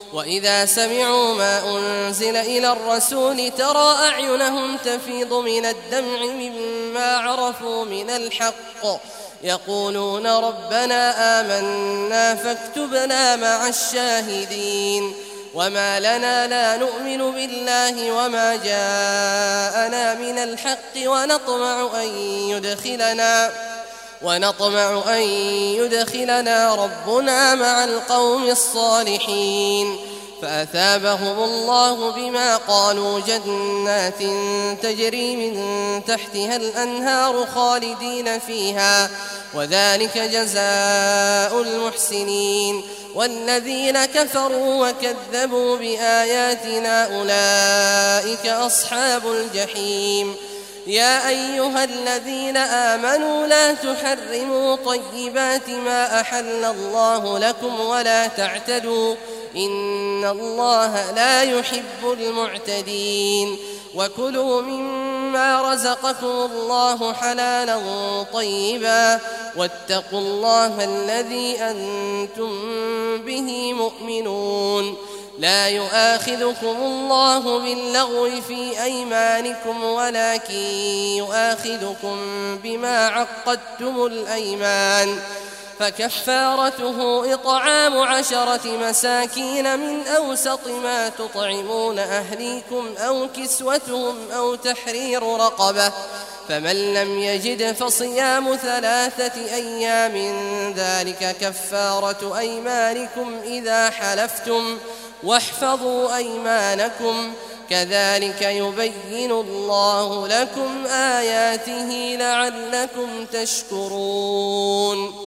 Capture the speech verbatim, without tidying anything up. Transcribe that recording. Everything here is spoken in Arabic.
وإذا سمعوا ما أنزل إلى الرسول ترى أعينهم تفيض من الدمع مما عرفوا من الحق يقولون ربنا آمنا فاكتبنا مع الشاهدين وما لنا لا نؤمن بالله وما جاءنا من الحق ونطمع أن يدخلنا ونطمع أن يدخلنا ربنا مع القوم الصالحين فأثابهم الله بما قالوا جنات تجري من تحتها الأنهار خالدين فيها وذلك جزاء المحسنين والذين كفروا وكذبوا بآياتنا أولئك أصحاب الجحيم يا أيها الذين آمنوا لا تحرموا طيبات ما أحل الله لكم ولا تعتدوا إن الله لا يحب المعتدين وكلوا مما رزقكم الله حلالا طيبا واتقوا الله الذي أنتم به مؤمنون لا يؤاخذكم الله باللغو في أيمانكم ولكن يؤاخذكم بما عقدتم الأيمان فكفارته إطعام عشرة مساكين من أوسط ما تطعمون أهليكم أو كسوتهم أو تحرير رقبة فمن لم يجد فصيام ثلاثة أيام ذلك كفارة أيمانكم إذا حلفتم واحفظوا أيمانكم كذلك يبين الله لكم آياته لعلكم تشكرون.